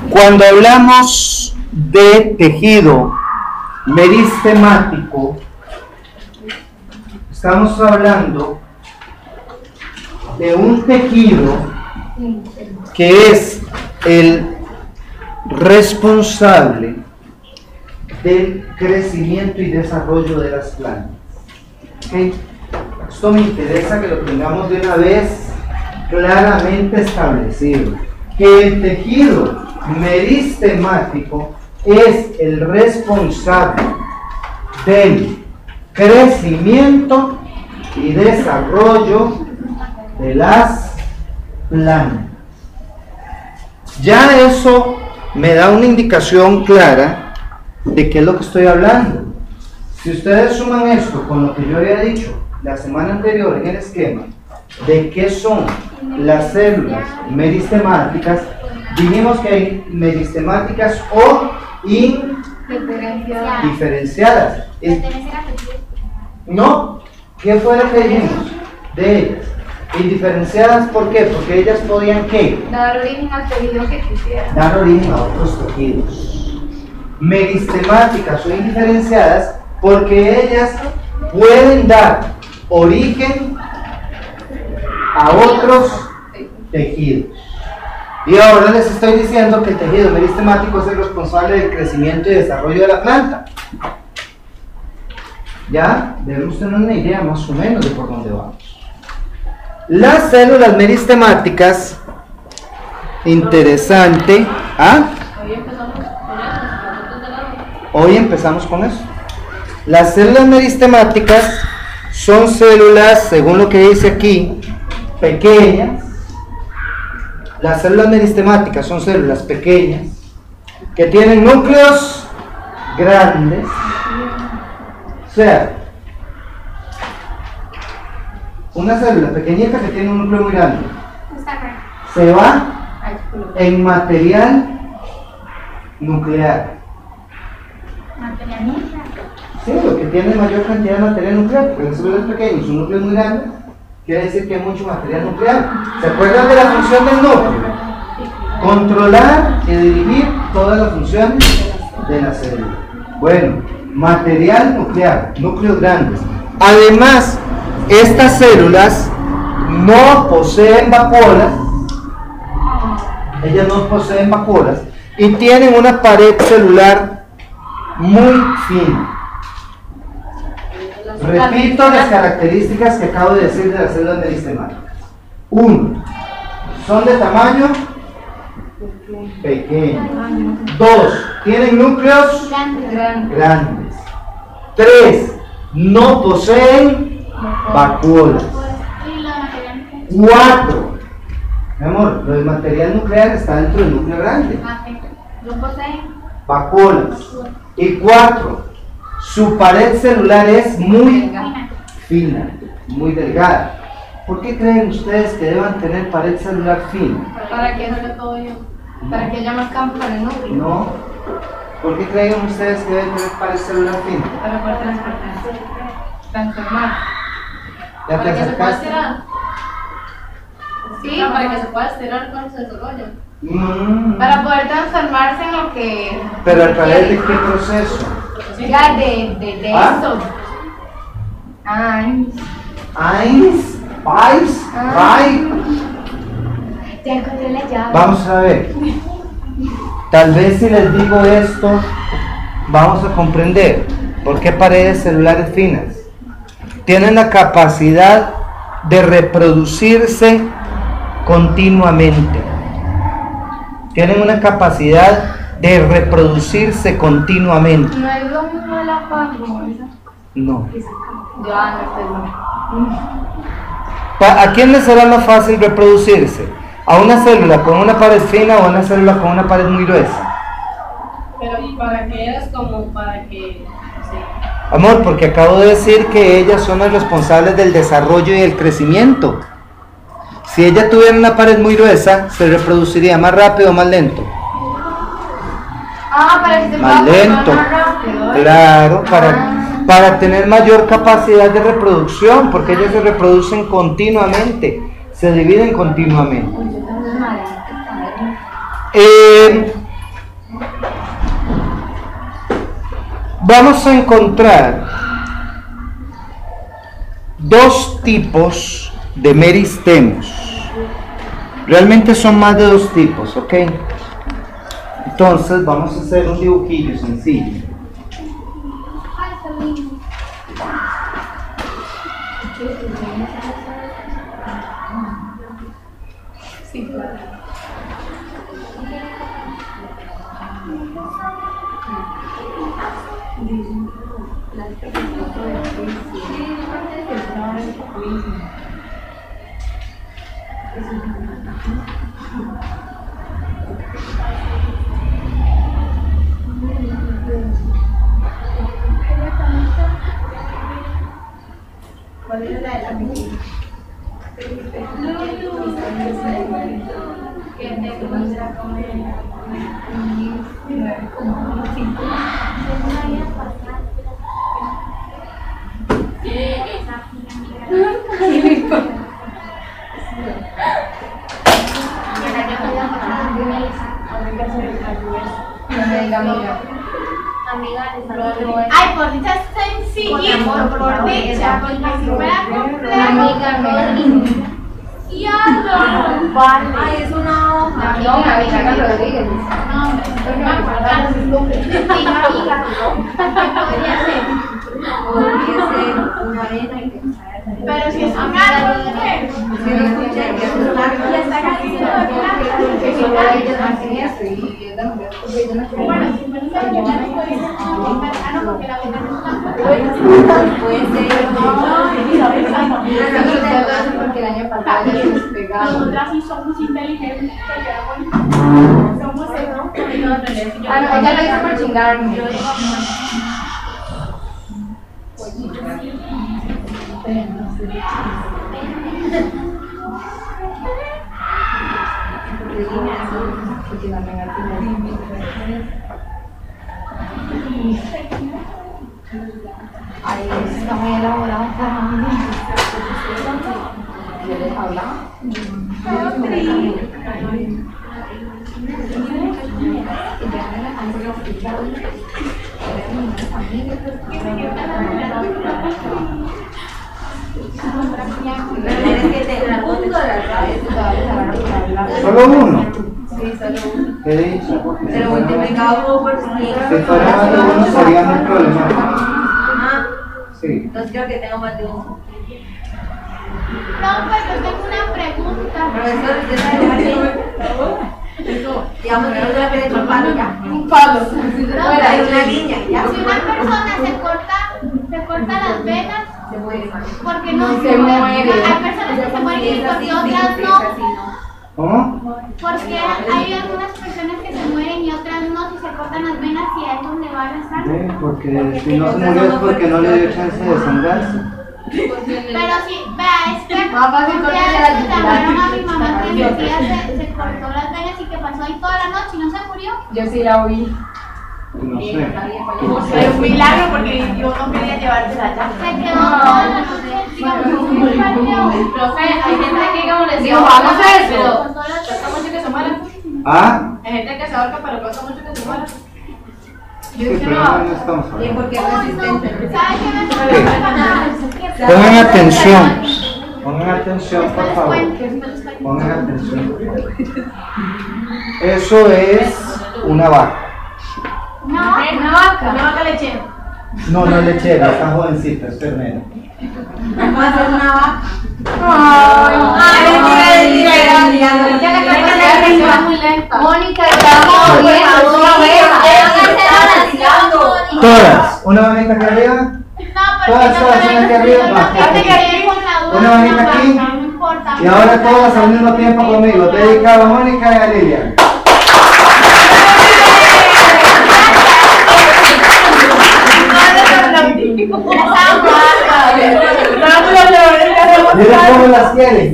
Cuando hablamos de tejido meristemático, estamos hablando de un tejido que es el responsable del crecimiento y desarrollo de las plantas. ¿Okay? Esto me interesa que lo tengamos de una vez claramente establecido, que el tejido meristemático es el responsable del crecimiento y desarrollo de las plantas. Ya eso me da una indicación clara de qué es lo que estoy hablando. Si ustedes suman esto con lo que yo había dicho la semana anterior en el esquema de qué son las células meristemáticas, dijimos que hay meristemáticas o indiferenciadas. ¿No? ¿Qué fue lo que dijimos de ellas? Indiferenciadas, ¿por qué? Porque ellas podían, ¿qué? Dar origen al tejido que quisieran. Dar origen a otros tejidos. Meristemáticas o indiferenciadas porque ellas pueden dar origen a otros tejidos. Y ahora les estoy diciendo que el tejido meristemático es el responsable del crecimiento y desarrollo de la planta. Ya debemos tener una idea más o menos de por dónde vamos. Las células meristemáticas, interesante. Hoy empezamos con eso. Las células meristemáticas son células, según lo que dice aquí, pequeñas. Las células meristemáticas son células pequeñas que tienen núcleos grandes. O sea, una célula pequeñita que tiene un núcleo muy grande se va en material nuclear. Sí, lo que tiene mayor cantidad de material nuclear, porque las células pequeñas, su núcleo es muy grande, quiere decir que hay mucho material nuclear. ¿Se acuerdan de la función del núcleo? Controlar y dirigir todas las funciones de la célula. Bueno, material nuclear, núcleos grandes. Además, estas células no poseen vacuolas, ellas no poseen vacuolas y tienen una pared celular muy fina. Repito las características que acabo de decir de las células meristemáticas. 1. Son de tamaño pequeño. 2. Tienen núcleos grandes. 3. No poseen vacuolas. 4. Mi amor, lo del material nuclear está dentro del núcleo grande. No poseen Vacuolas. Y 4. Su pared celular es muy fina, muy delgada. ¿Por qué creen ustedes que deban tener pared celular fina? para que haya todo yo, para que haya más campo para el núcleo. No. ¿Por qué creen ustedes que deben tener pared celular fina? Para poder transformar. ¿Ya te Para que se pueda acercaste? estirar. Sí, para que se pueda estirar cuando se desarrolla. Para poder transformarse en lo que... ¿Pero a través de qué proceso? Ya, de esto. Ya encontré la llave. Vamos a ver. Tal vez si les digo esto, vamos a comprender por qué paredes celulares finas. Tienen la capacidad de reproducirse continuamente. Tienen una capacidad de reproducirse continuamente. No es lo mismo de la famosa. No. Ya no estoy mal. ¿A quién le será más fácil reproducirse? ¿A una célula con una pared fina o a una célula con una pared muy gruesa? Pero para que eras como para que... Sí. Amor, porque acabo de decir que ellas son las responsables del desarrollo y el crecimiento. Si ella tuviera una pared muy gruesa, se reproduciría más rápido o más lento. Para que se Más pueda lento. formar más rápido. Claro, para tener mayor capacidad de reproducción, porque ellas se reproducen continuamente, se dividen continuamente. vamos a encontrar dos tipos de meristemos. Realmente son más de dos tipos, ¿ok? Entonces vamos a hacer un dibujillo sencillo. ¿Cuál es la de la pequeña? Ay, por dicha sencillito, por dicha, porque si fuera complejo. Y no, vale. Ay, es una hoja. No, amiga Rodríguez. No, me acuerdo. Sí, amiga. Podría ser una arena y pero si es un árbol, ¿qué? Si no escuché, que es un árbol, ya está casi todo el árbol. Que solo ellos hacen eso y bueno, si me lo saben, yo no puedo decir, no, porque la boca no está. Puede ser, porque el año pasado ya se despegaron. Nosotras sí somos inteligentes, somos eso. Ah, no, ella lo hizo por chingarme. Yo digo, ay, está muy elaborado. ¿Quieres hablar? ¿Solo uno? Sí, solo uno. ¿Qué dicho? Pero multiplicado por 5. Si fuera más de uno sería muy problemático. Ah, sí. entonces creo que tengo más de uno. No, pues yo tengo una pregunta. Profesor, ¿usted sabe digamos que no le hecho un palo ya. Un palo. No, una línea. Si una persona se corta las venas, se muere. Porque no se muere. Hay personas que se mueren y porque otras no. ¿Cómo? Porque hay algunas personas que se mueren y otras no, si se cortan las venas y a eso le va a la sangre. Porque si no se murió es porque no le dio chance de desangrarse. Pero sí, vea, es que llamaron a mi mamá que mi tía se cortó las venas y que pasó ahí toda la noche y no se murió. Yo sí la oí. No sé. Pero un milagro porque yo no quería llevársela allá. Se quedó toda la noche, digamos, Profe, hay gente que como les digo, vamos a eso. Cuesta mucho que se mueran. ¿Ah? Hay gente que se ahorca, pero cuesta mucho que se mueran. Sí, pero no estamos hablando. porque es resistente. ¿Sabes qué me Pongan atención. Pongan atención, por favor. Pongan atención. Eso es una vaca. No, una vaca. Una vaca lechera. No, no es lechera, está jovencita, es ternera. ¿Cómo hacer una vaca? Mónica, Todas. ¿Una manita aquí arriba? Todas aquí arriba. Una manita aquí. Y ahora todas al mismo tiempo conmigo. Dedicado a Mónica y a Lilian. Miren cómo las quieren.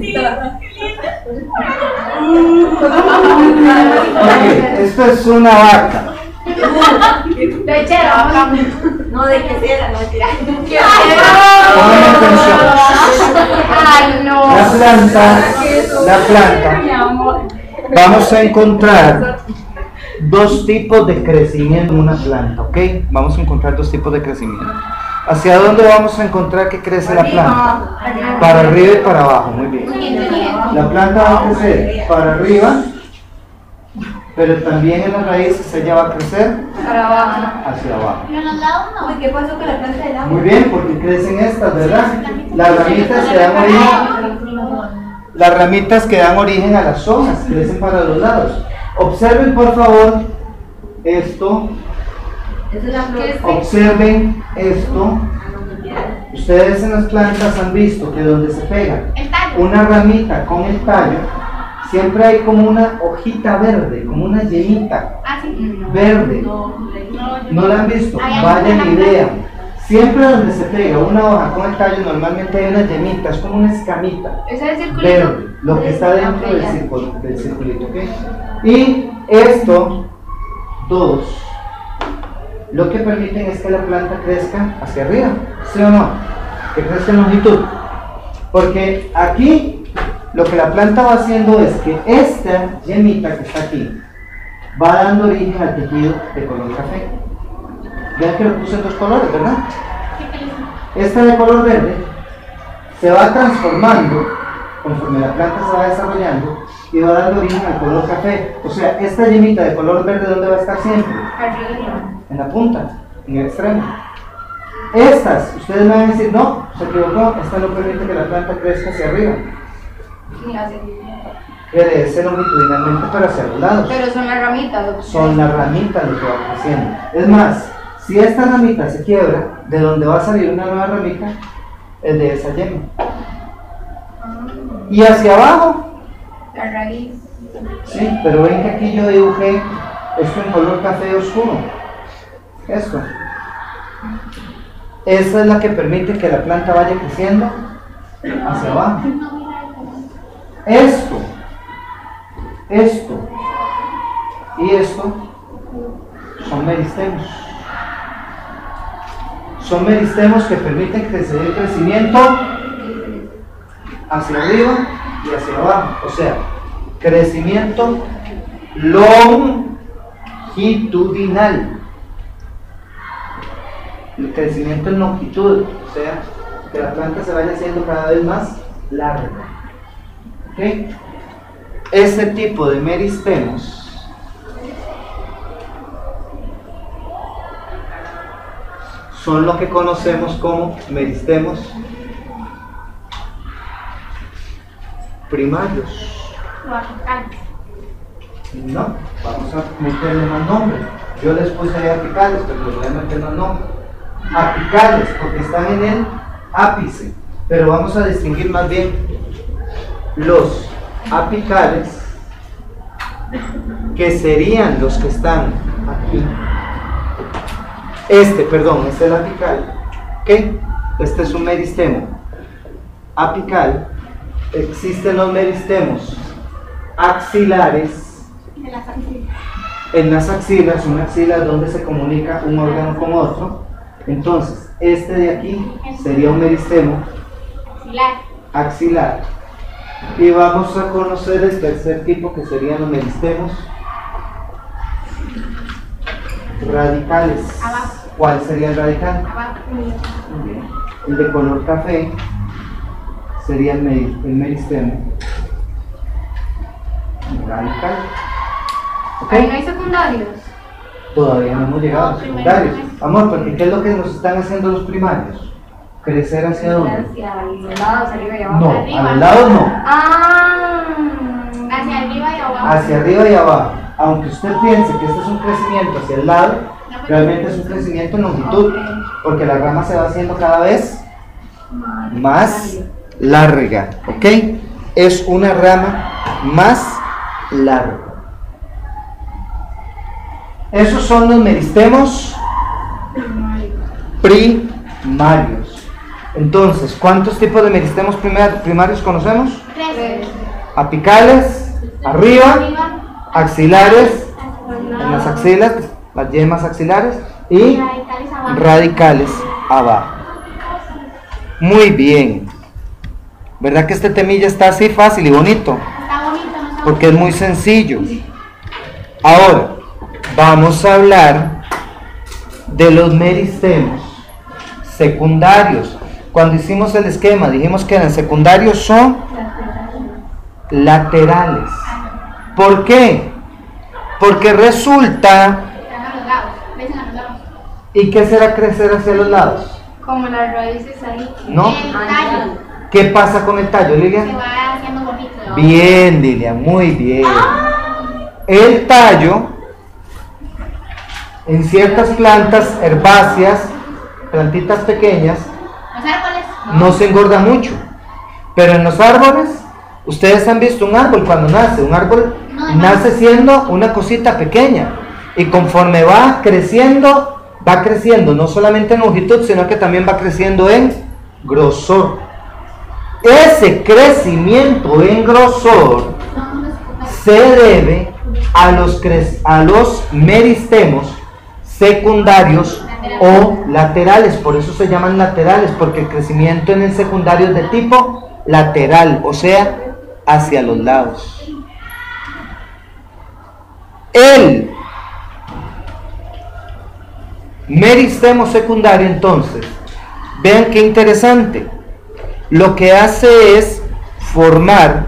Ok, esto es una vaca. Lechera, no de que sea, no mentira. Pongan atención. Ay, no. La planta. Vamos a encontrar dos tipos de crecimiento en una planta, ¿ok? Vamos a encontrar dos tipos de crecimiento. ¿Hacia dónde vamos a encontrar que crece la planta? Para arriba y para abajo, muy bien. La planta va a crecer para arriba, pero también en las raíces ella va a crecer Para abajo. hacia abajo. Pero en los lados no. Uy, ¿qué pasó con la planta del agua? Muy bien, porque crecen estas, ¿verdad? Las ramitas que dan origen a las hojas, crecen para los lados. Observen por favor esto. Esa es la flor. Observen esto. Ustedes en las plantas han visto que donde se pega una ramita con el tallo, siempre hay como una hojita verde, como una yemita verde. ¿No la han visto? Vayan y vean. Siempre donde se pega una hoja con el tallo, normalmente hay una yemita, es como una escamita Ese es el circulito. verde, lo que está dentro del circulito, ¿ok? Y esto, dos, lo que permiten es que la planta crezca hacia arriba, ¿sí o no? Que crezca en longitud. Porque aquí lo que la planta va haciendo es que esta yemita que está aquí va dando origen al tejido de color café. Vean que lo puse en dos colores, ¿verdad? Esta de color verde se va transformando conforme la planta se va desarrollando y va dando origen al color café. O sea, esta yemita de color verde, ¿dónde va a estar siempre? En la punta, en el extremo. Estas, ustedes me van a decir, no, se equivocó, esta no permite que la planta crezca hacia arriba. Crece longitudinalmente, pero hacia los lados. Pero son las ramitas. Son las ramitas lo que va creciendo. Es más, si esta ramita se quiebra, de donde va a salir una nueva ramita, es de esa yema. Y hacia abajo, La raíz. sí, pero ven que aquí yo dibujé esto en color café oscuro. Esto. Esa es la que permite que la planta vaya creciendo hacia abajo. Esto y esto son meristemos. Son meristemos que permiten crecer el crecimiento hacia arriba y hacia abajo. O sea, crecimiento longitudinal. El crecimiento en longitud, o sea, que la planta se vaya haciendo cada vez más larga. ¿Ok? Este tipo de meristemos son lo que conocemos como meristemos primarios. No, vamos a meterle más nombre. Yo les puse ahí apicales, pero les voy a meter más nombre. Apicales, porque están en el ápice, pero vamos a distinguir más bien los apicales, que serían los que están aquí. Perdón, este es el apical, ¿ok? Este es un meristemo apical. Existen los meristemos axilares. En las axilas, una axila es donde se comunica un órgano con otro. Entonces, este de aquí sería un meristemo axilar. Y vamos a conocer el tercer tipo, que serían los meristemos radicales. ¿Cuál sería el radical? Muy bien. El de color café sería el meristemo radical. ¿Okay? Ahí no hay secundarios. Todavía no hemos llegado a los secundarios. Amor, porque ¿qué es lo que nos están haciendo los primarios? ¿Crecer hacia dónde? Hacia los lados, arriba y abajo. No, a los lados no. Hacia arriba y abajo. Hacia arriba y abajo. Aunque usted piense que este es un crecimiento hacia el lado, realmente es un crecimiento en longitud, porque la rama se va haciendo cada vez más larga, ¿ok? Es una rama más larga. Esos son los meristemos primarios. Entonces, ¿cuántos tipos de meristemos primarios conocemos? 3. Apicales, arriba, axilares, en las axilas, las yemas axilares, y radicales abajo. Muy bien. ¿Verdad que este temilla está así fácil y bonito? Está bonito, no está Porque es muy sencillo. Ahora, vamos a hablar de los meristemos secundarios. Cuando hicimos el esquema dijimos que eran secundarios son laterales. ¿Por qué? Porque resulta... ¿Y qué será crecer hacia los lados? Como las raíces ahí. ¿No? El tallo. ¿Qué pasa con el tallo, Se Lilian? va haciendo bonito. Bien, Lilian, muy bien. El tallo, en ciertas plantas herbáceas, plantitas pequeñas, Los árboles. no se engorda mucho. Pero en los árboles, ustedes han visto un árbol cuando nace. Un árbol nace siendo una cosita pequeña. Y conforme va creciendo no solamente en longitud, sino que también va creciendo en grosor. Ese crecimiento en grosor se debe a los meristemos secundarios o laterales. Por eso se llaman laterales, porque el crecimiento en el secundario es de tipo lateral, o sea, hacia los lados. El meristemo secundario, entonces, vean qué interesante, lo que hace es formar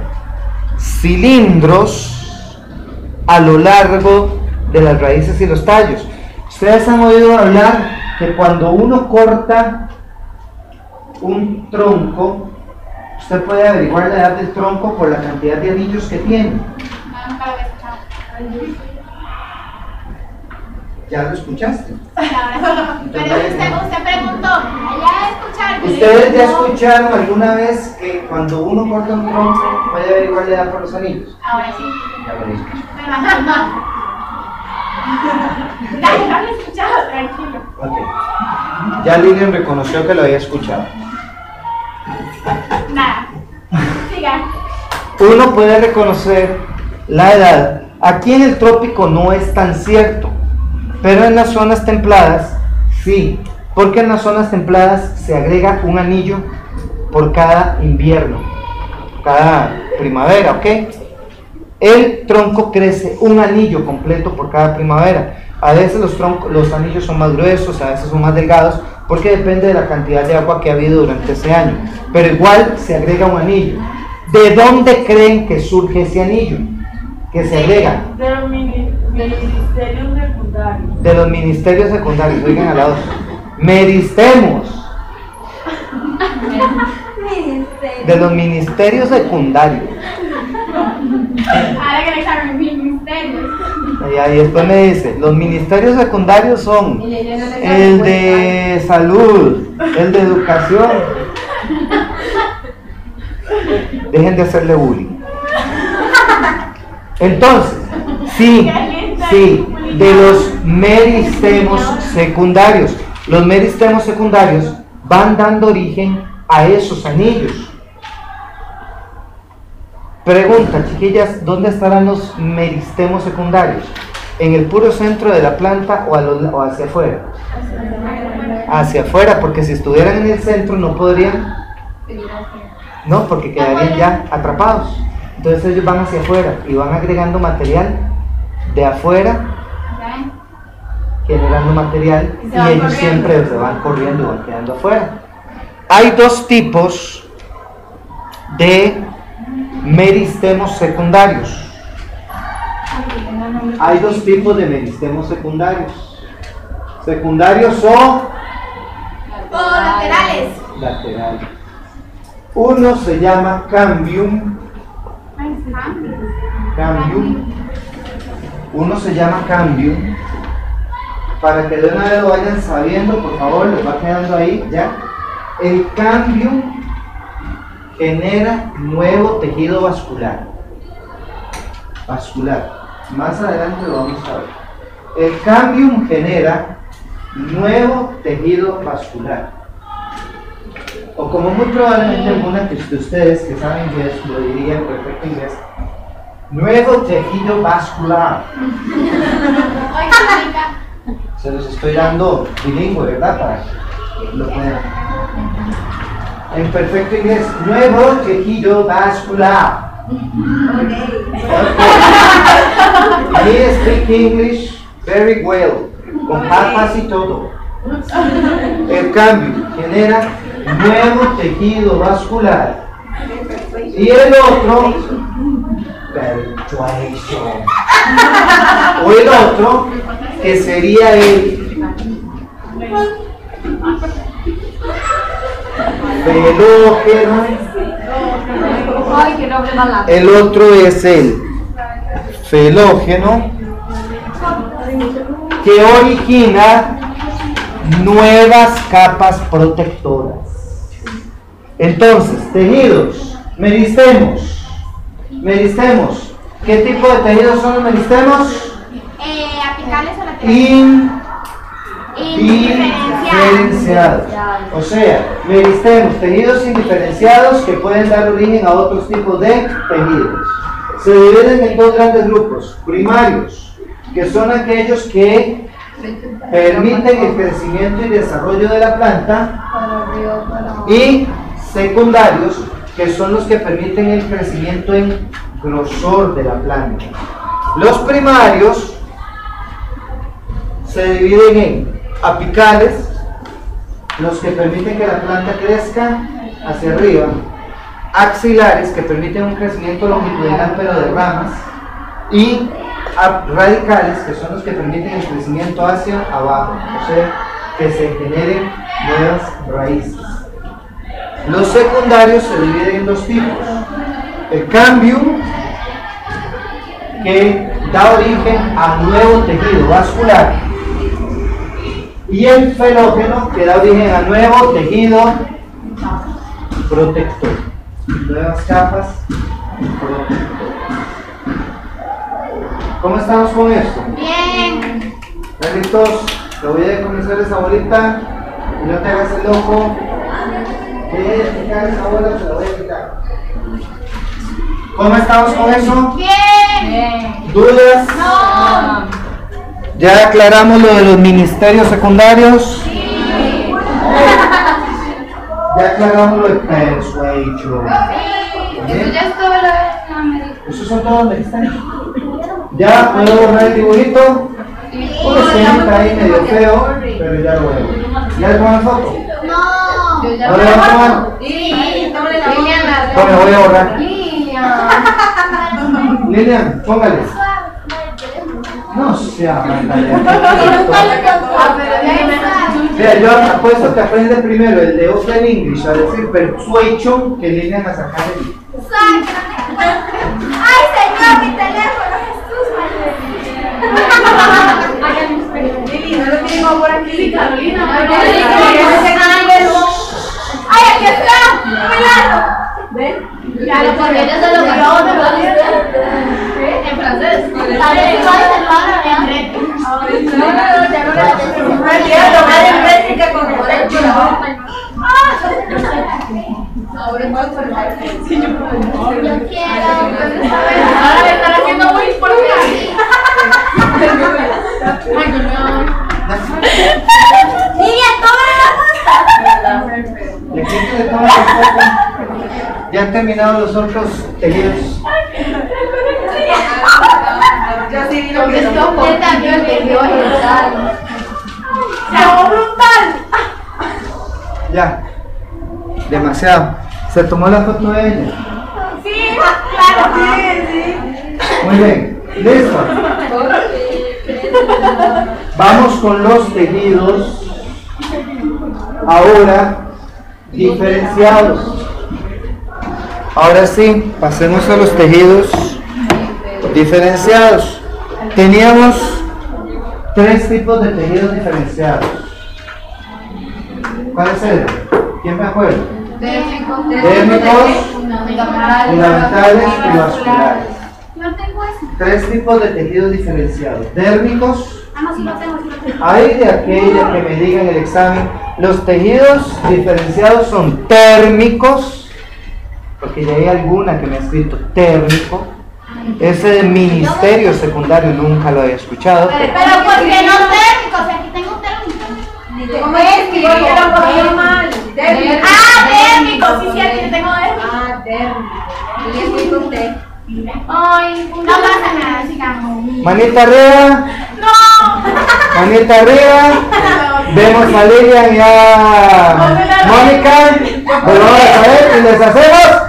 cilindros a lo largo de las raíces y los tallos. Ustedes han oído hablar que cuando uno corta un tronco, usted puede averiguar la edad del tronco por la cantidad de anillos que tiene. ¿Ya lo escuchaste? Pero usted preguntó, allá escuchar. ¿Ustedes ya escucharon alguna vez que cuando uno corta un tronco puede averiguar la edad por los anillos? Ahora sí. Ya lo escuché. Pero no. Dale, no lo he escuchado, tranquilo. Ok. Ya Lilian reconoció que lo había escuchado. Nada. Siga. Uno puede reconocer la edad. Aquí en el trópico no es tan cierto, pero en las zonas templadas sí, porque en las zonas templadas se agrega un anillo por cada invierno, cada primavera, ¿ok? El tronco crece un anillo completo por cada primavera. A veces los anillos son más gruesos, a veces son más delgados, porque depende de la cantidad de agua que ha habido durante ese año, pero igual se agrega un anillo. ¿De dónde creen que surge ese anillo que se agrega? De los ministerios secundarios. De los ministerios secundarios, oigan a la otra. Meristemos. De los ministerios secundarios. Ahora que le examen ministerios. Y después me dice, los ministerios secundarios son el de salud, el de educación. Dejen de hacerle bullying. Entonces, sí, de los meristemos secundarios. Los meristemos secundarios van dando origen a esos anillos. Pregunta, chiquillas, ¿dónde estarán los meristemos secundarios? ¿En el puro centro de la planta o hacia afuera? Hacia afuera, porque si estuvieran en el centro no podrían, no, porque quedarían ya atrapados. Entonces ellos van hacia afuera y van agregando material de afuera, generando material, y ellos siempre se van corriendo y van quedando afuera. Hay dos tipos de meristemos secundarios. Hay dos tipos de meristemos secundarios. Secundarios o laterales. laterales. Uno se llama cambium. Uno se llama cambium. Para que de una vez lo vayan sabiendo, por favor, les va quedando ahí ya. El cambium genera nuevo tejido vascular. Más adelante lo vamos a ver. El cambium genera nuevo tejido vascular. O como muy probablemente alguna de ustedes que saben inglés lo diría en perfecto inglés, nuevo tejido vascular. Se los estoy dando bilingüe, ¿verdad? Para que lo puedan. En perfecto inglés, nuevo tejido vascular. Okay. You speak English, very well, con papas y todo. El cambio genera nuevo tejido vascular. Y el otro, persuasion. O el otro, que sería el felógeno. El otro es el felógeno, que origina nuevas capas protectoras. Entonces, tejidos, meristemos. Meristemos. ¿Qué tipo de tejidos son los meristemos? Apicales o laterales. Indiferenciados. O sea, meristemos, tejidos indiferenciados que pueden dar origen a otros tipos de tejidos. Se dividen en dos grandes grupos: primarios, que son aquellos que permiten el crecimiento y desarrollo de la planta, y secundarios, que son los que permiten el crecimiento en grosor de la planta. Los primarios se dividen en apicales, los que permiten que la planta crezca hacia arriba; axilares, que permiten un crecimiento longitudinal pero de ramas; y radicales, que son los que permiten el crecimiento hacia abajo, o sea, que se generen nuevas raíces. Los secundarios se dividen en dos tipos: el cambio, que da origen a nuevo tejido vascular, y el felógeno, que da origen a nuevo tejido protector, nuevas capas protectoras. ¿Cómo estamos con esto? Bien. ¿Están listos? Te voy a decomisar esa bolita y no te hagas el loco. ¿Quieres quitar esa bola? Te la voy a quitar. ¿Cómo estamos con eso? Bien. ¿Dudas? No. ¿Ya aclaramos lo de los ministerios secundarios? Sí. Ya aclaramos lo de persuasion. Eso ya es todo la medicina. ¿Esos son todos los ministerios? ¿Ya puedo borrar el dibujito? Uno siempre ahí medio feo, pero ya lo veo. ¿Ya le toman foto? No. ¿No le van a tomar? Sí. Bueno, voy a borrar. Lilian. Lilian, póngale. No sea Vea, yo apuesto que aprende primero el de Open English a decir persuasion que Lilian a sacar el. Ay, señor, mi teléfono, Jesús. Lili, no lo tengo por aquí. Carolina. Ay, aquí está. Muy largo. ¿Ven? Ya lo porque ella se lo grabó, ¿no lo viste? En francés. Ahora me están haciendo muy importante. ¿Y aquí que le toma la foto? Ya han terminado los otros tejidos. Yo sí vi lo que Esto también me dio brutal. Ya. Demasiado. ¿Se tomó la foto de ella? Sí, claro. Sí. Muy bien. ¿Listo? Vamos con los tejidos. Ahora diferenciados. Ahora sí, pasemos a los tejidos diferenciados. Teníamos tres tipos de tejidos diferenciados. ¿Cuáles eran? ¿Quién me acuerda? Dérmicos, fundamentales y vasculares. No tengo eso. Tres tipos de tejidos diferenciados. Dérmicos. No, sí lo tengo, sí lo tengo. Hay de aquella que me diga en el examen, los tejidos diferenciados son térmicos, porque ya hay alguna que me ha escrito térmico. Ese de ministerio secundario nunca lo había escuchado. Pero ¿por qué no térmico? O sea, aquí tengo térmico. ¿Cómo es que yo lo cogí mal? Ah, térmico, sí, sí, aquí tengo térmico. Ah, térmico. Y estoy con usted. Ay, no pasa nada, sigamos. Manita arriba. No. Manita arriba. Vemos a Lilian y a Mónica. Volvamos a ver y les hacemos.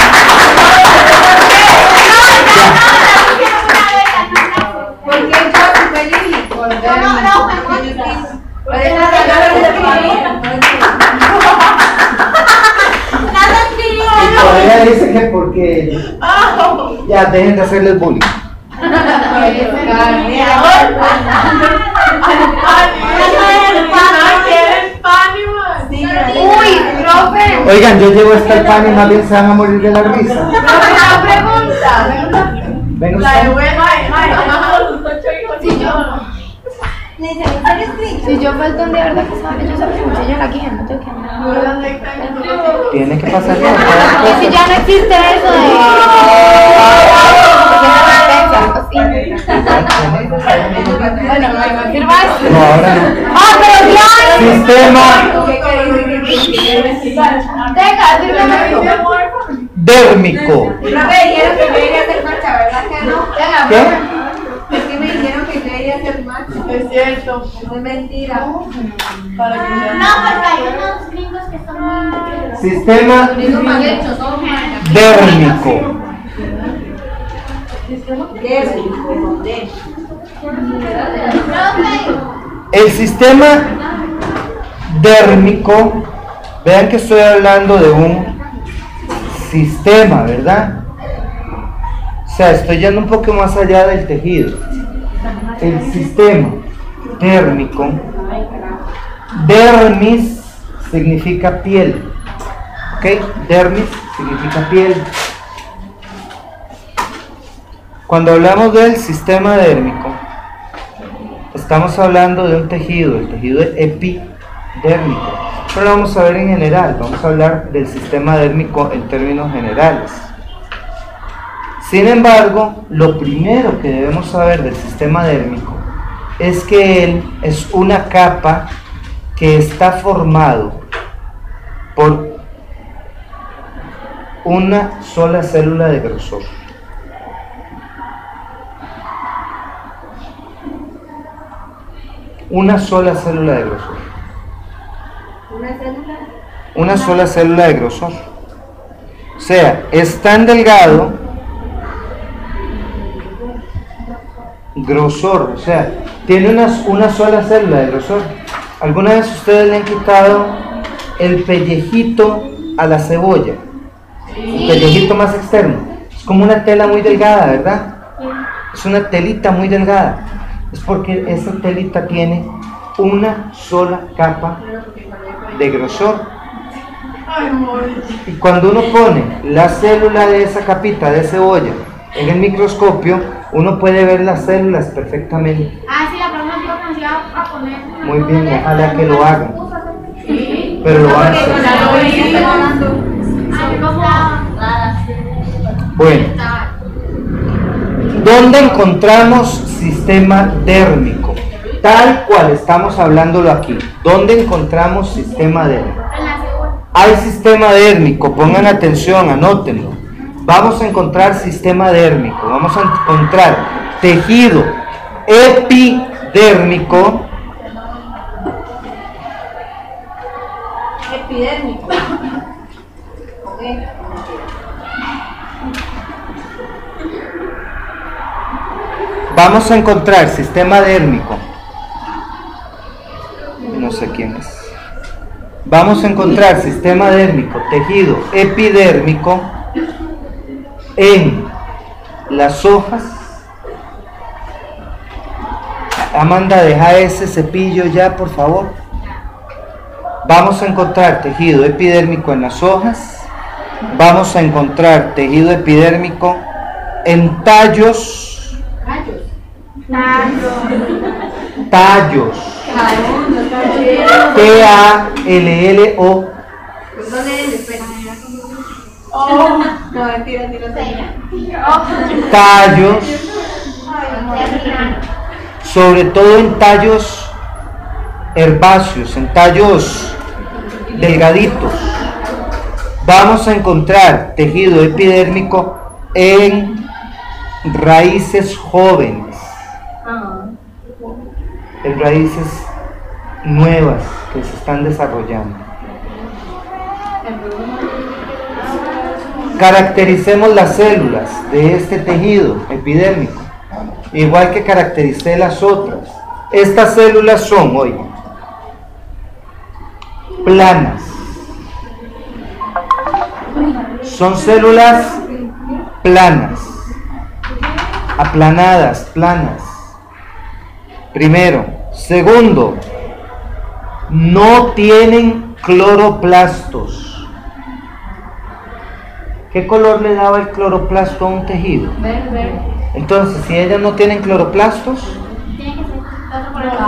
¿Por qué yo soy Lili? Y todavía dice que porque ya dejen de hacerles bullying. Uy, profe. Oigan, yo llevo hasta el pan y más bien se van a morir de la risa. Una pregunta. Venga La usted. Si yo falto un día, ¿verdad que sabe? Yo siempre escuché yo la queja, no tengo que andar. Tiene que pasar por Y si ya no existe eso de bueno, ¿me firmas? No, ahora no. ¡Ah, pero ya! Sistema Venga, dígame. dérmico. No me dijeron que yo iría a hacer marcha, ¿verdad que no? ¿Qué? Es que me dijeron que yo iría a hacer marcha. Es cierto. Eso es mentira. Para que No, porque hay unos gringos que son muy... Sistema dérmico. El sistema dérmico, vean que estoy hablando de un sistema, ¿verdad? O sea, estoy yendo un poco más allá del tejido. El sistema dérmico, dermis significa piel, ¿ok? Dermis significa piel. Cuando hablamos del sistema dérmico, estamos hablando de un tejido, el tejido epidérmico. Pero lo vamos a ver en general, vamos a hablar del sistema dérmico en términos generales. Sin embargo, lo primero que debemos saber del sistema dérmico es que él es una capa que está formado por una sola célula de grosor. Una sola célula de grosor. Una sola célula de grosor. O sea, es tan delgado, grosor, o sea, tiene una sola célula de grosor. ¿Alguna vez ustedes le han quitado el pellejito a la cebolla? El pellejito más externo. Es como una tela muy delgada, ¿verdad? Es una telita muy delgada. Es porque esa telita tiene una sola capa de grosor. Y cuando uno pone la célula de esa capita de cebolla en el microscopio, uno puede ver las células perfectamente. Ah, sí, la próxima nos iba a poner. Muy bien, ojalá que lo hagan. Pero lo van a hacer. Bueno, ¿dónde encontramos sistema dérmico? Tal cual estamos hablándolo aquí. ¿Dónde encontramos sistema dérmico? Hay sistema dérmico, pongan atención, anótenlo. Vamos a encontrar sistema dérmico, vamos a encontrar tejido epidérmico. Epidérmico. Vamos a encontrar sistema dérmico. No sé quién es. Vamos a encontrar sistema dérmico, tejido epidérmico en las hojas. Amanda, deja ese cepillo ya, por favor. Vamos a encontrar tejido epidérmico en las hojas. Vamos a encontrar tejido epidérmico en tallos. Tallos. T-A-L-L-O. No, mentira, Tallos, sobre todo en tallos herbáceos, en tallos delgaditos. Vamos a encontrar tejido epidérmico en raíces jóvenes. en raíces nuevas que se están desarrollando. Caractericemos las células de este tejido epidérmico, igual que caractericé las otras. Estas células son, oigan, planas. Son células planas, aplanadas, planas. Primero. Segundo, no tienen cloroplastos. ¿Qué color le daba el cloroplasto a un tejido? Verde. Entonces, si ellas no tienen cloroplastos, Tiene que ser por el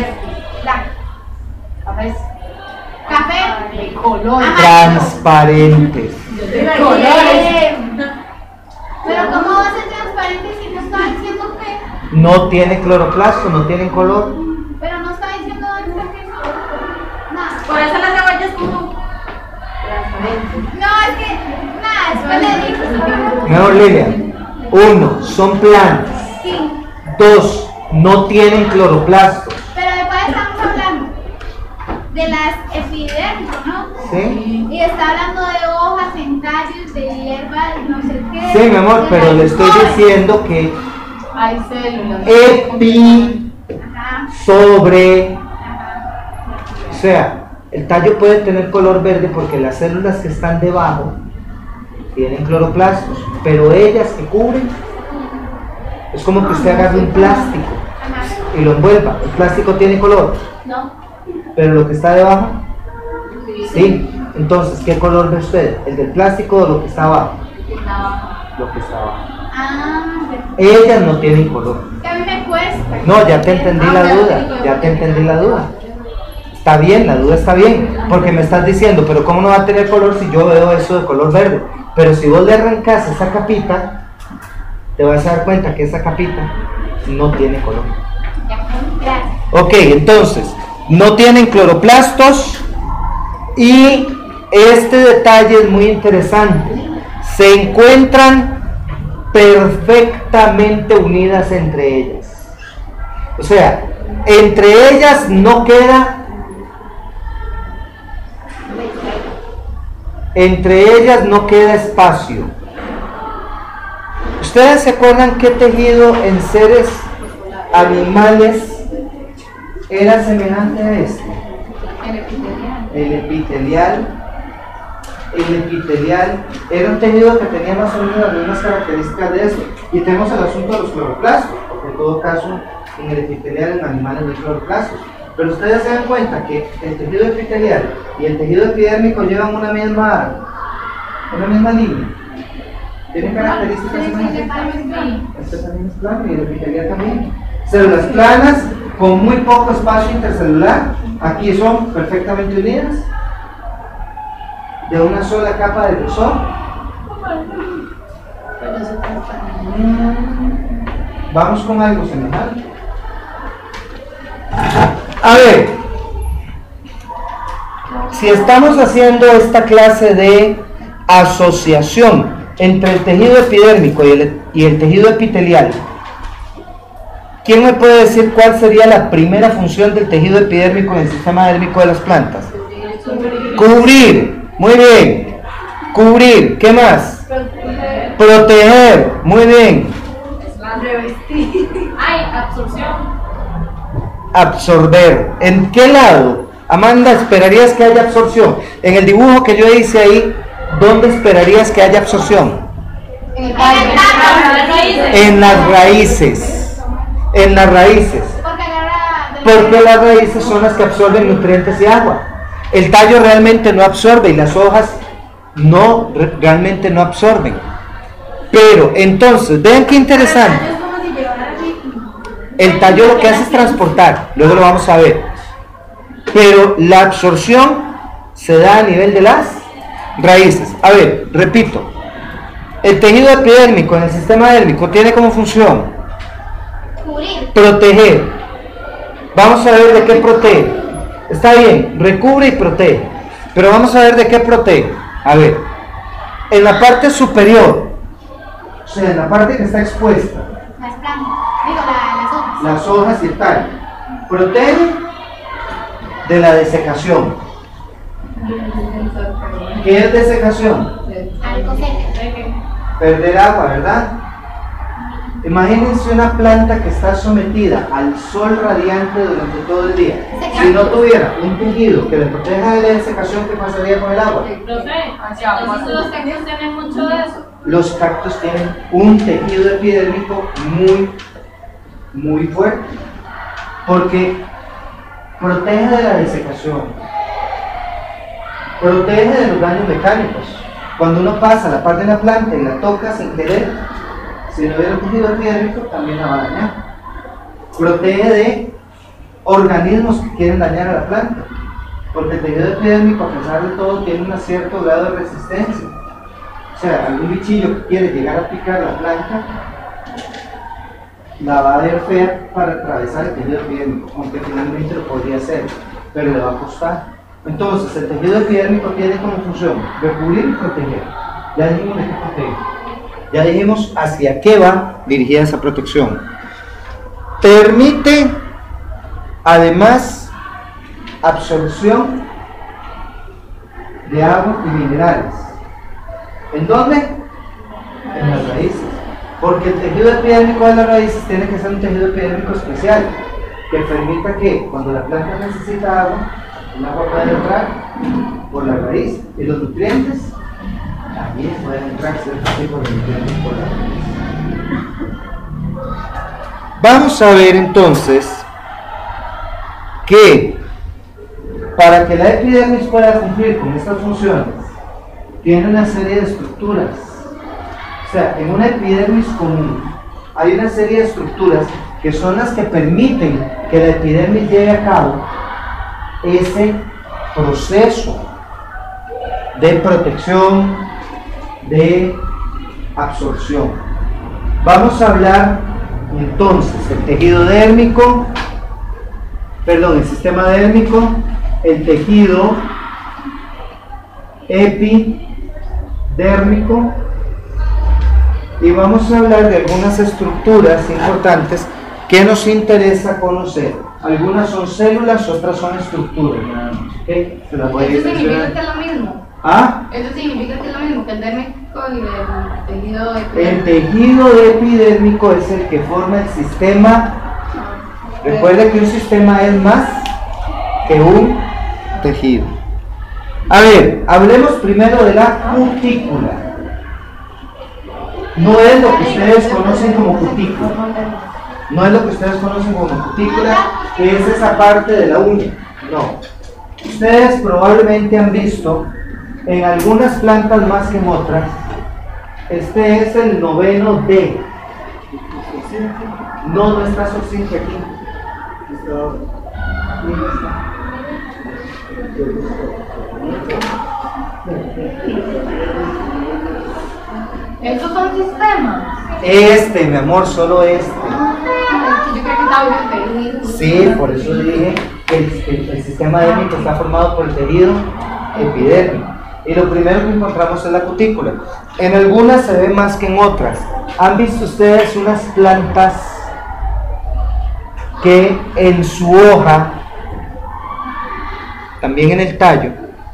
Café. café. De color. transparentes. De colores. Pero ¿cómo va a ser transparente si no está diciendo que? No tienen cloroplasto, no tienen color. Pero no está diciendo dónde está que nada. Por eso la cebolla es como transparente. No, es que nada, después le digo. Mejor, Lilian. 1. Son planas. Sí, 2. No tienen cloroplastos. pero ¿de cuál estamos hablando? De las epidérmicos, ¿no? ¿Sí? Y está hablando de hojas, en tallos, de hierbas, no sé qué. Sí, mi amor, pero le estoy diciendo que Hay células. epi Ajá. sobre, o sea, el tallo puede tener color verde porque las células que están debajo tienen cloroplastos, pero ellas que cubren, es como que usted agarre un plástico Ajá. y lo envuelva. El plástico tiene color, No. pero lo que está debajo, sí. Entonces, ¿qué color ve usted? ¿El del plástico o lo que está abajo? Lo que está abajo. Ah, Ellas no tienen color. que a mí me cuesta. No, ya te entendí la duda, ya te entendí la duda. Está bien, la duda está bien, porque me estás diciendo, pero ¿cómo no va a tener color si yo veo eso de color verde? Pero si vos le arrancas esa capita, te vas a dar cuenta que esa capita no tiene color. Ya, gracias. Ok, entonces, no tienen cloroplastos y este detalle es muy interesante. Se encuentran perfectamente unidas entre ellas. O sea, entre ellas no queda espacio. ¿Ustedes se acuerdan qué tejido en seres animales era semejante a este? El epitelial. El epitelial. El epitelial era un tejido que tenía más o menos las mismas características de eso. Y tenemos el asunto de los cloroplastos, porque en todo caso en el epitelial en animales no hay cloroplastos. Pero ustedes se dan cuenta que el tejido epitelial y el tejido epidérmico llevan una misma línea. Tienen características semejantes. Este también es plano y el epitelial también. Células planas con muy poco espacio intercelular. Aquí son perfectamente unidas, de una sola capa de grosor. Vamos con algo semejante. A ver, si estamos haciendo esta clase de asociación entre el tejido epidérmico y el tejido epitelial, ¿quién me puede decir cuál sería la primera función del tejido epidérmico en el sistema dérmico de las plantas? Cubrir, muy bien. Cubrir, ¿qué más? Proteger, muy bien. Ay, absorción. Absorber. ¿En qué lado? Amanda, ¿esperarías que haya absorción? En el dibujo que yo hice ahí, ¿dónde esperarías que haya absorción? En el En las raíces. En las raíces. Porque las raíces son las que absorben nutrientes y agua. El tallo realmente no absorbe y las hojas realmente no absorben. Pero entonces, vean qué interesante. El tallo lo que hace es transportar, luego lo vamos a ver. Pero la absorción se da a nivel de las raíces. A ver, repito. El tejido epidérmico en el sistema dérmico tiene como función proteger. Vamos a ver de qué protege. Está bien, recubre y protege. Pero vamos a ver de qué protege. A ver, en la parte superior, o sea, en la parte que está expuesta, Las plantas, digo, las hojas. las hojas y el tallo, Protege de la desecación. ¿Qué es desecación? Algo seco. Perder agua, ¿verdad? Imagínense una planta que está sometida al sol radiante durante todo el día. Si no tuviera un tejido que le proteja de la desecación, ¿qué pasaría con el agua? Entonces los cactus tienen mucho de eso. Los cactus tienen un tejido epidérmico muy fuerte, porque protege de la desecación, protege de los daños mecánicos. Cuando uno pasa la parte de la planta y la toca sin querer, si no hubiera un tejido epidérmico, también la va a dañar. Protege de organismos que quieren dañar a la planta, porque el tejido epidérmico, a pesar de todo, tiene un cierto grado de resistencia. O sea, algún bichillo que quiere llegar a picar la planta, la va a ver fea para atravesar el tejido epidérmico, aunque finalmente lo podría hacer, pero le va a costar. Entonces, el tejido epidérmico tiene como función recubrir y proteger. Ya dijimos de qué protege. Ya dijimos hacia qué va dirigida esa protección. Permite, además, absorción de agua y minerales. ¿En dónde? En las raíces. Porque el tejido epidérmico de las raíces tiene que ser un tejido epidérmico especial, que permita que cuando la planta necesita agua, el agua pueda entrar por la raíz y los nutrientes también pueden entrar ciertos tipos de nutrientes por la raíz. Vamos a ver entonces que para que la epidermis pueda cumplir con estas funciones, tiene una serie de estructuras. O sea, en una epidermis común hay una serie de estructuras que son las que permiten que la epidermis lleve a cabo ese proceso de protección, de absorción. Vamos a hablar entonces del tejido dérmico, el sistema dérmico, el tejido epidérmico, y vamos a hablar de algunas estructuras importantes que nos interesa conocer. Algunas son células, otras son estructuras. ¿Okay? Se las voy a Eso significa mencionar. que es lo mismo. ¿Ah? Eso significa que es lo mismo que el dérmico y el tejido El epidérmico. tejido epidérmico es el que forma el sistema. Recuerda que un sistema es más que un tejido. A ver, hablemos primero de la cutícula. No es lo que ustedes conocen como cutícula. No es lo que ustedes conocen como cutícula, que es esa parte de la uña. No. Ustedes probablemente han visto en algunas plantas más que en otras. Este es el noveno D. No está Socinque aquí. Estos son sistemas. Este, mi amor, solo este. Yo creo que estaba bien feliz. Sí, por eso dije que el sistema dérmico está formado por el tejido epidérmico. Y lo primero que encontramos es la cutícula. En algunas se ve más que en otras. ¿Han visto ustedes unas plantas que en su hoja, también en el tallo,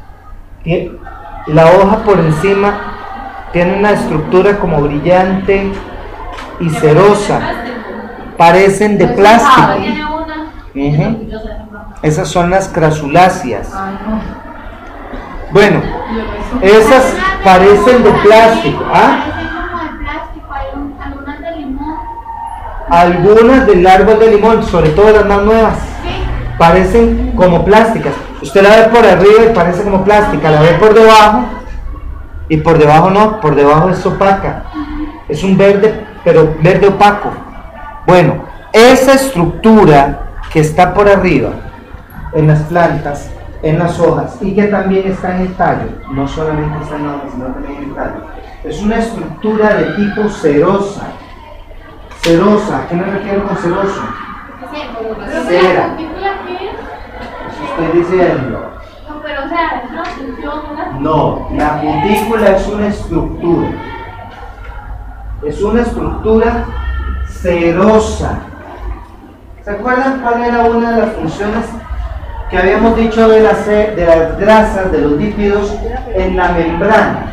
la hoja por encima tiene una estructura como brillante y cerosa? Parecen de plástico. Tiene una. Ujú. Esas son las crasuláceas. Ay, no. Bueno, esas parecen de plástico. ¿Ah? Parecen como de plástico, hay algunas de limón. Algunas del árbol de limón, sobre todo las más nuevas, Sí. parecen como plásticas. Usted la ve por arriba y parece como plástica, la ve por debajo y por debajo no, por debajo es opaca. Es un verde, pero verde opaco. Bueno, esa estructura que está por arriba en las plantas, en las hojas, y que también está en el tallo, no solamente está en la hoja, sino también en el tallo, es una estructura de tipo cerosa. Cerosa, ¿a qué me refiero con ceroso? Cera. ¿La cutícula qué es? Eso estoy diciendo. No, pero o sea, es una función, una... No, la cutícula es una estructura. Es una estructura cerosa. O ¿Se acuerdan cuál era una de las funciones que habíamos dicho de las grasas, de los lípidos en la membrana?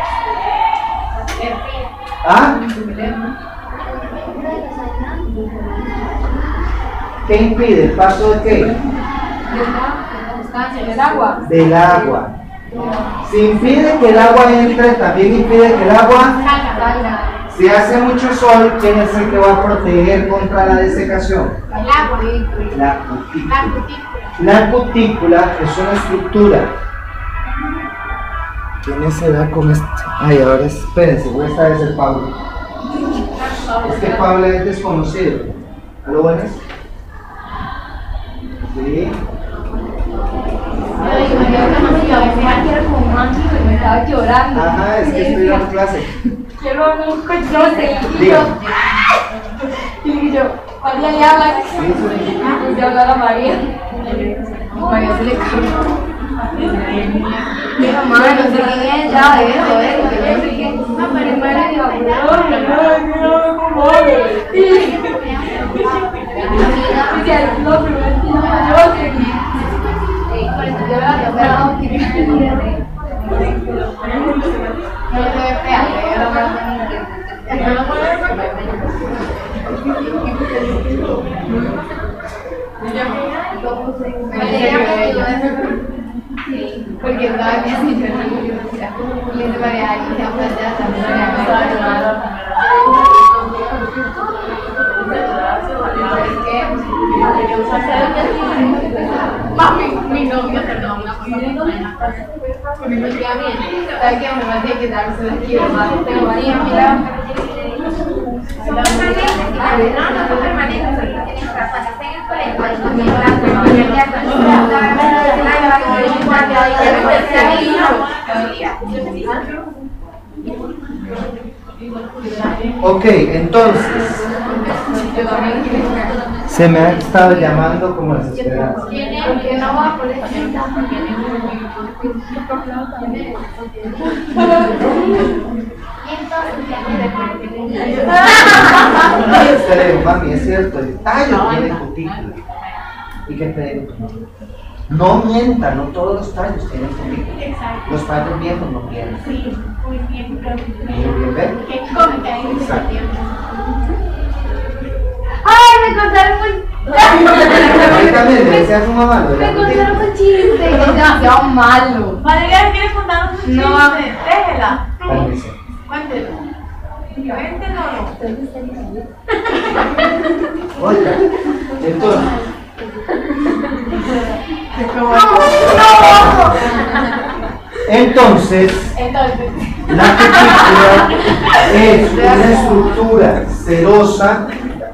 ¿Ah? ¿Qué impide? ¿El paso de qué? Del agua. Del agua. Si impide que el agua entre, también impide que el agua... Si hace mucho sol, ¿quién es el que va a proteger contra la desecación? El agua. La cutícula. La cutícula es una estructura. ¿Quién se da con esto? Ay, ahora espérense, voy a esta vez el Pablo. Es que Pablo es desconocido. ¿Aló, buenas? Sí. Estaba llorando. Ajá, es que estoy dando clase. Quiero un cochote. Dígame. Y yo, María le habla. Sí, sí. Y yo hablar a María. María se le cambió. Mamá, no sé quién es, ya, que no sé quién. No, pero es María dijo, porque estaba bien así, yo le María Alicia, pues ya mi novio, perdón, una cosa. Mi novio queda bien. ¿Sabes qué? Me va a tener que darse las quiero más. Tengo María, mira. Ok, entonces se me ha estado llamando como desesperado. Porque no va por eso. Mami, es cierto, el tallo tiene cutícula. ¿Y qué te digo? No mienta, no todos los tallos tienen cutícula. Los tallos viejos no tienen. Sí, muy bien. Muy bien, ¿ven? Qué cómica es ese Exacto. tiempo. ¡Ay, me contaron un... También le decía a su mamá lo de la Me cutícula. contaron un chiste! Es demasiado malo. Valeria, ¿quieres contarnos un chiste? No. Déjela. Cálmese. Cuéntelo. Cuéntelo. Oiga, entonces, la cutícula es una estructura serosa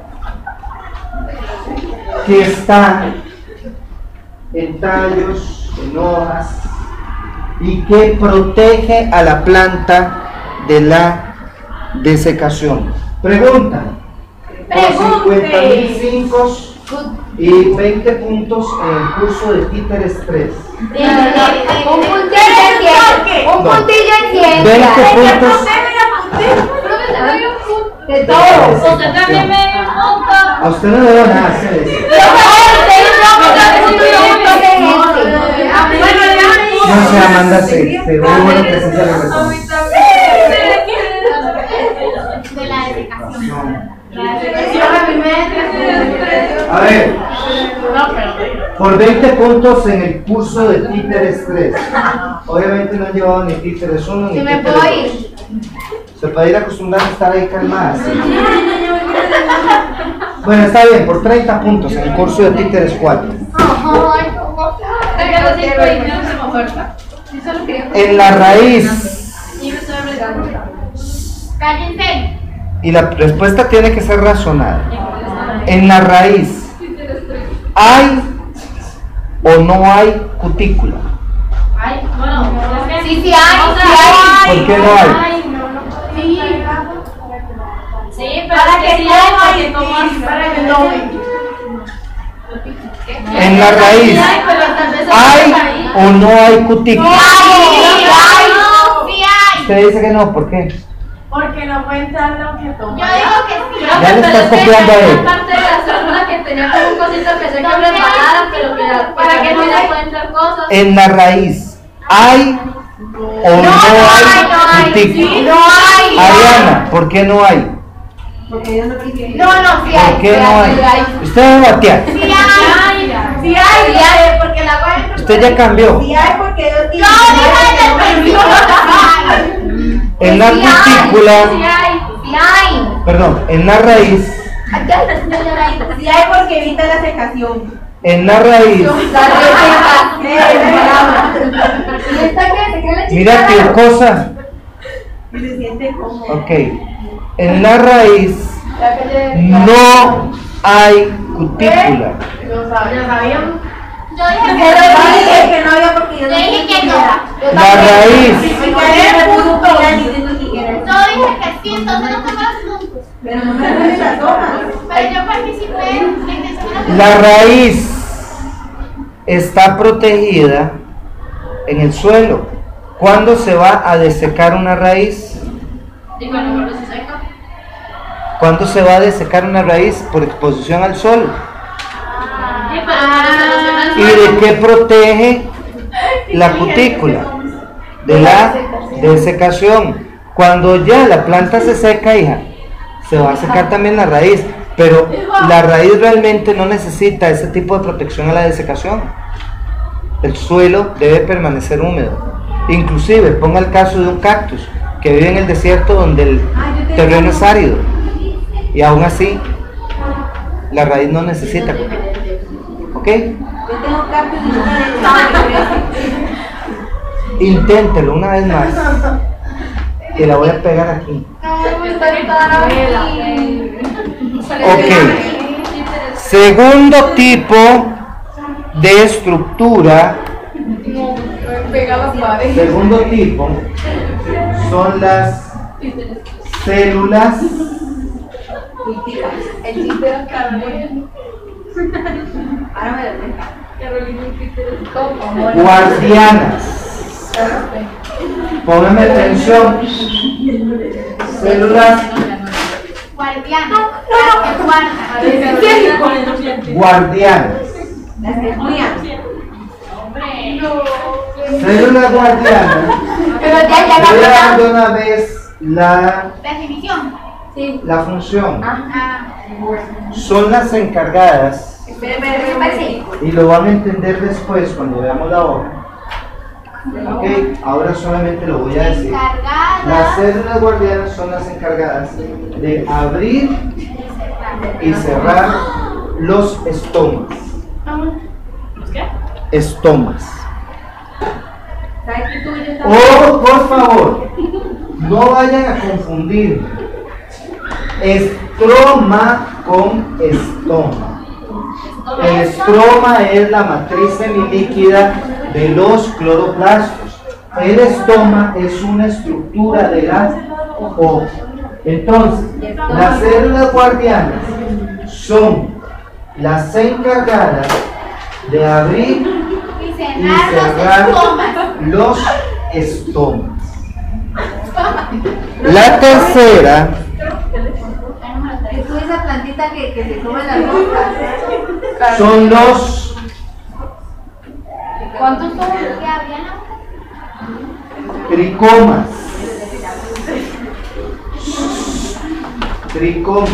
que está en tallos, en hojas y que protege a la planta de la desecación. Pregunta. Por 50.000 y 20 puntos en el curso de títeres 3. Un puntillo en ciencia. Un puntillo en 20 ciencia. puntos. De todos. Usted también me dio un punto. A usted no le da nada hacer eso. No se Amanda, se bueno que se le reconoce. De la dedicación. A ver, por 20 puntos en el curso de títeres 3. Obviamente no han llevado ni títeres 1 ni ¿Se me títeres puedo 2. ir? Se puede ir acostumbrando a estar ahí calmada. ¿Sí? Bueno, está bien, por 30 puntos en el curso de títeres 4. En la raíz. Cállense. Y la respuesta tiene que ser razonada. En la raíz, ¿hay o no hay cutícula? Ay, bueno, Sí, sí hay. ¿Por qué no hay? Sí. sí, pero es que sí hay, porque tomas. Para que tomen. En la raíz, ¿hay o no hay cutícula? Sí hay. Usted dice que no, ¿por qué? Porque no puede entrar lo que toma. Yo digo que sí. Ya le estás copiando a él. Una parte de la célula que tenía como un cosito que se que resbalara, pero para que no le pueden entrar cosas. En la raíz, ¿hay o no hay cutícula? No hay. Ariana, ¿por qué no hay? Porque yo no quise. No, sí hay. ¿Por qué no hay? Usted va a batear. Sí hay. Sí hay. Porque la voy a. Usted ya cambió. Sí hay porque yo dije. No, dije En la cutícula, Sí hay. perdón, en la raíz, Sí hay porque evita la secación. en la raíz, mira qué cosa. Y se siente cómodo. Ok, en la raíz no hay cutícula. Ya sabíamos. Yo dije que no había porque yo dije que no. La raíz, Yo dije que sí, entonces no tengo los puntos. Pero no me duelen las hojas. Pero yo participé. la raíz está protegida en el suelo. ¿Cuándo se va a desecar una raíz? Y cuando se seca. ¿Cuándo se va a desecar una raíz? Por exposición al sol. ¿Y de qué protege la cutícula? De la desecación. Cuando ya la planta se seca, hija, se va a secar también la raíz, pero la raíz realmente no necesita ese tipo de protección a la desecación. El suelo debe permanecer húmedo. Inclusive, ponga el caso de un cactus que vive en el desierto donde el terreno es árido y aún así la raíz no necesita. ¿Ok? Yo tengo cactus y nunca le Inténtelo una vez más. Y la voy a pegar aquí. Ok. Segundo tipo de estructura. Segundo tipo son las células guardianas. Póngame atención. Células guardianas. Las que cuidan. Células guardianas. Pero ya Voy a dar de una vez la definición. la función. Son las encargadas, y lo van a entender después cuando veamos la obra. Ok, ahora solamente lo voy a decir. Las células guardianas son las encargadas de abrir y cerrar los estomas. ¿Los qué? Estomas. ¿Sabes que tú y yo Oh, por favor, no vayan a confundir estroma con estoma. El estroma es la matriz semilíquida de los cloroplastos. El estoma es una estructura de la hoja. Entonces, las células guardianas son las encargadas de abrir y y cerrar los estomas. La tercera tú esa plantita que se come las rocas. son los ¿Cuántos son? tricomas. Tricomas.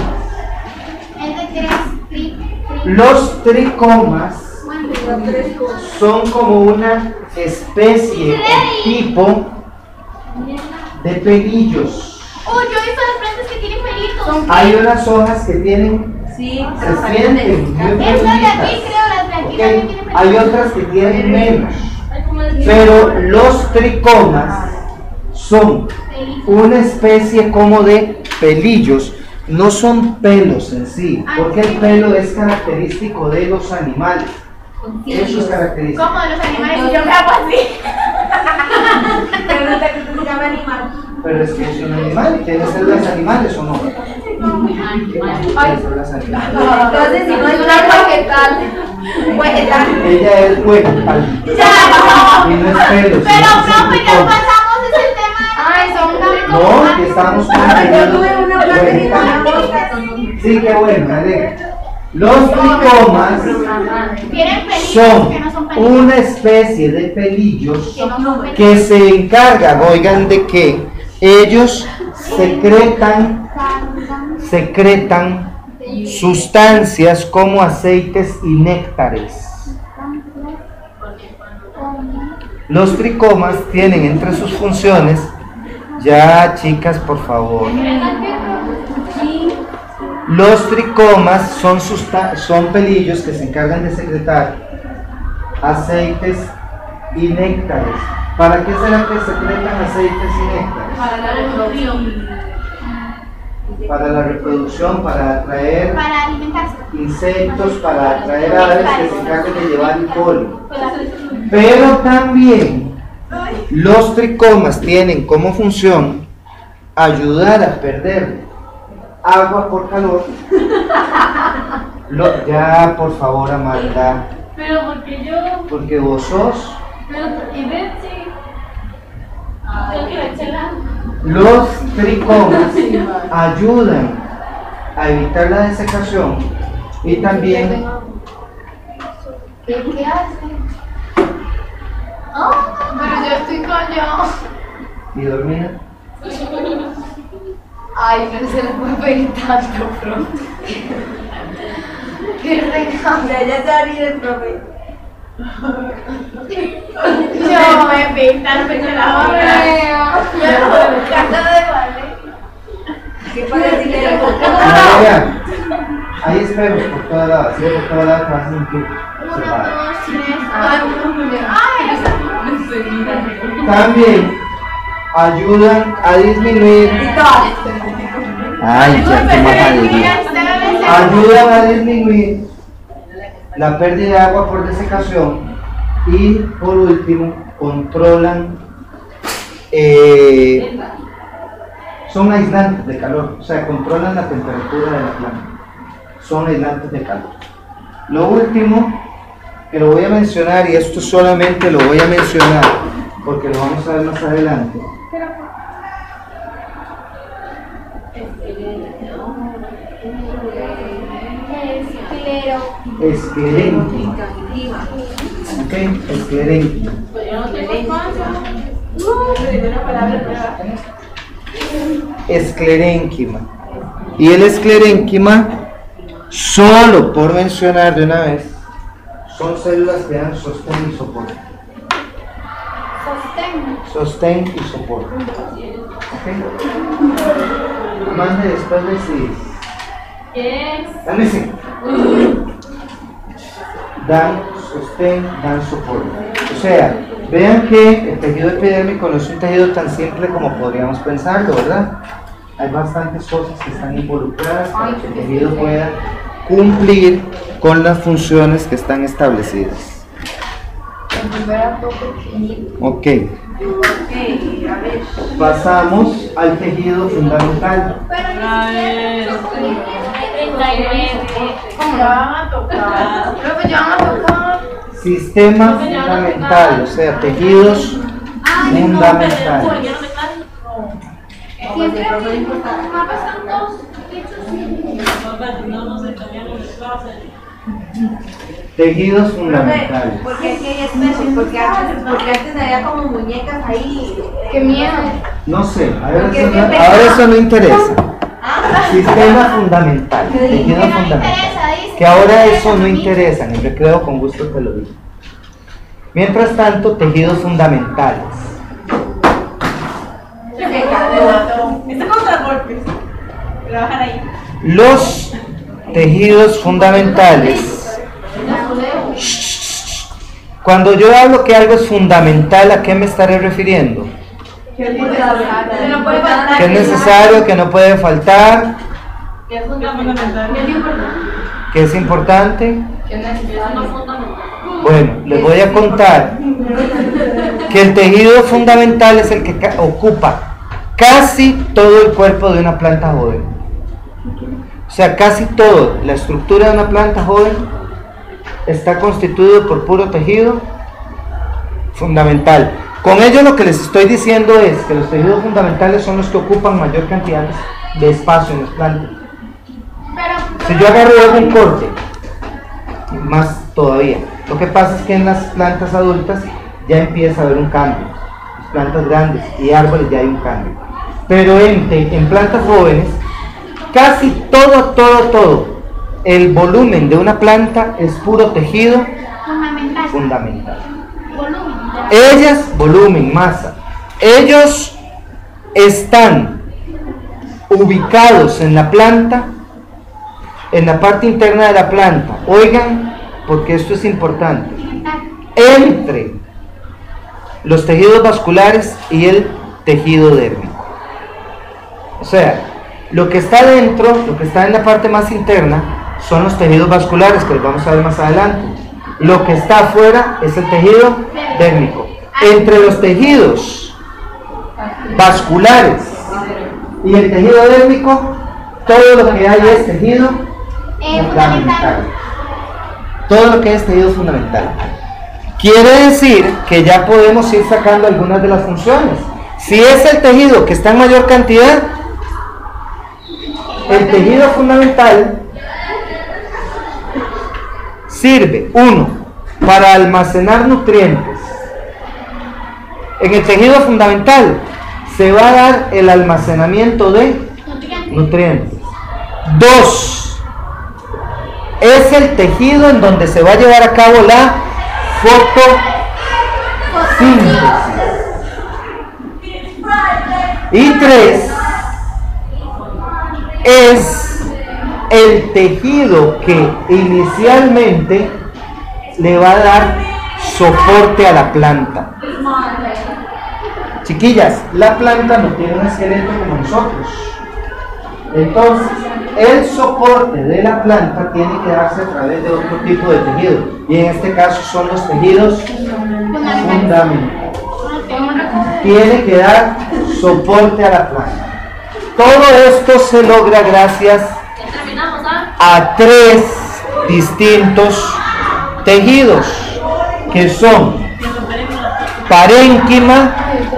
Los tricomas son como una especie o tipo de pelillos. Oh, yo he visto las plantas que tienen pelitos. Hay unas hojas que tienen, Sí, se sienten muy esta de aquí bonitas. creo, las de aquí ¿Ok? también tienen pelitos. Hay otras que tienen menos. Pero los tricomas son una especie como de pelillos. No son pelos en sí, porque el pelo es característico de los animales. Eso es característico. Como de los animales, y yo me hago así. Pregunta que tú se llama animal. Pero es que es un animal, ¿tiene células animales o no? Tiene células animales. Entonces, si no es una vegetal. Ella es vegetal Ya, y no es pelo. pero profe, ya pasamos ese tema. Ay, son No, que estamos con Yo tuve una planta Sí, qué bueno, me alegra. Los tricomas Tienen pelillos son que no son pelillos. una especie de pelillos Que no son pelillos. que se encargan, oigan, de que ellos secretan sustancias como aceites y néctares. Los tricomas tienen entre sus funciones, ya chicas, por favor. Los tricomas son pelillos que se encargan de secretar aceites y néctares. ¿Para qué será que secretan aceites y néctares? Para la reproducción. Para la reproducción, para atraer Para alimentarse. insectos, para atraer aves que se encarguen de llevar el polen. Pero también los tricomas tienen como función ayudar a perder agua por calor. Ya, por favor, Amanda, Pero porque yo. porque vos sos. Pero, y Betsy. Yo quiero echarla. Los tricomas ayudan a evitar la desecación y también ¿Qué hace? Pero yo estoy con yo. y dormida. Ay, pero se le puede pedir tanto, bro. Qué regalo. Ya se va a reír el profe. Yo me pintan de la hora. ¿Qué puede decirle el María, hay espejos por toda la base, por toda la casa en que se Uno, para. dos, tres, cuatro. También ayudan a disminuir. Ay, ya qué majadería. Ayudan a disminuir la pérdida de agua por desecación y por último controlan, son aislantes de calor, o sea, controlan la temperatura de la planta, son aislantes de calor. Lo último que lo voy a mencionar, y esto solamente lo voy a mencionar porque lo vamos a ver más adelante. Esclerénquima. Ok, esclerénquima. Esclerénquima. Y el esclerénquima, solo por mencionar de una vez, son células que dan sostén y soporte. Sostén y soporte. Ok. Amanda, después decís. ¿Qué es? Dame sí. Dan sostén, dan soporte. O sea, vean que el tejido epidérmico no es un tejido tan simple como podríamos pensarlo, ¿verdad? Hay bastantes cosas que están involucradas para que el tejido pueda cumplir con las funciones que están establecidas. Ok. Pasamos al tejido fundamental. ¿Cómo la van a tocar? Profe, ya van a tocar. Sistema fundamental, o sea, tejidos fundamentales. Siempre mapas están todos Tejidos fundamentales. Porque aquí hay especies, porque antes había como muñecas ahí. Qué miedo. No sé, Porque es ahora que eso no interesa. Sistema fundamental, tejido fundamental. Que ahora eso no interesa, en el recreo con gusto te lo digo. Mientras tanto, tejidos fundamentales. Este contragolpes. Trabajan ahí. Los tejidos fundamentales. Cuando yo hablo que algo es fundamental, ¿a qué me estaré refiriendo? Que no puede faltar. Que es necesario, que no puede faltar, ¿Qué es fundamental? que es importante. ¿Qué es fundamental? Bueno, les voy a contar que el tejido fundamental es el que ocupa casi todo el cuerpo de una planta joven. O sea, casi todo, la estructura de una planta joven está constituido por puro tejido fundamental. Con ello lo que les estoy diciendo es que los tejidos fundamentales son los que ocupan mayor cantidad de espacio en las plantas. Si yo agarro y hago un corte, más todavía. Lo que pasa es que en las plantas adultas ya empieza a haber un cambio. Las plantas grandes y árboles ya hay un cambio. Pero en plantas jóvenes, casi todo el volumen de una planta es puro tejido fundamental. Ellas, volumen, masa. Ellos están ubicados en la planta, en la parte interna de la planta. Oigan, porque esto es importante. Entre los tejidos vasculares y el tejido dérmico. O sea, lo que está dentro, lo que está en la parte más interna, son los tejidos vasculares, que los vamos a ver más adelante. Lo que está afuera es el tejido dérmico. Entre los tejidos vasculares y el tejido dérmico, todo lo que hay es tejido fundamental. Todo lo que es tejido fundamental. Quiere decir que ya podemos ir sacando algunas de las funciones. Si es el tejido que está en mayor cantidad, el tejido fundamental sirve, uno, para almacenar nutrientes. En el tejido fundamental se va a dar el almacenamiento de nutrientes. Dos, es el tejido en donde se va a llevar a cabo la fotosíntesis. Y tres, es el tejido que inicialmente le va a dar soporte a la planta. Chiquillas, la planta no tiene un esqueleto como nosotros. Entonces, el soporte de la planta tiene que darse a través de otro tipo de tejido. Y en este caso son los tejidos fundamentales. Tiene que dar soporte a la planta. Todo esto se logra gracias a tres distintos tejidos, que son parénquima,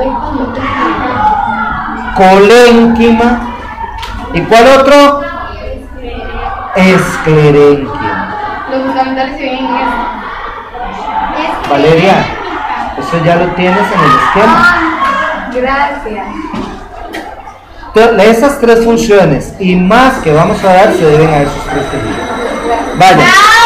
colénquima, ¿y cuál otro? Esclerénquima. Los fundamentales se ven en esto. Valeria, eso ya lo tienes en el esquema. Gracias. Esas tres funciones y más que vamos a dar se deben a esos tres tejidos. Vaya.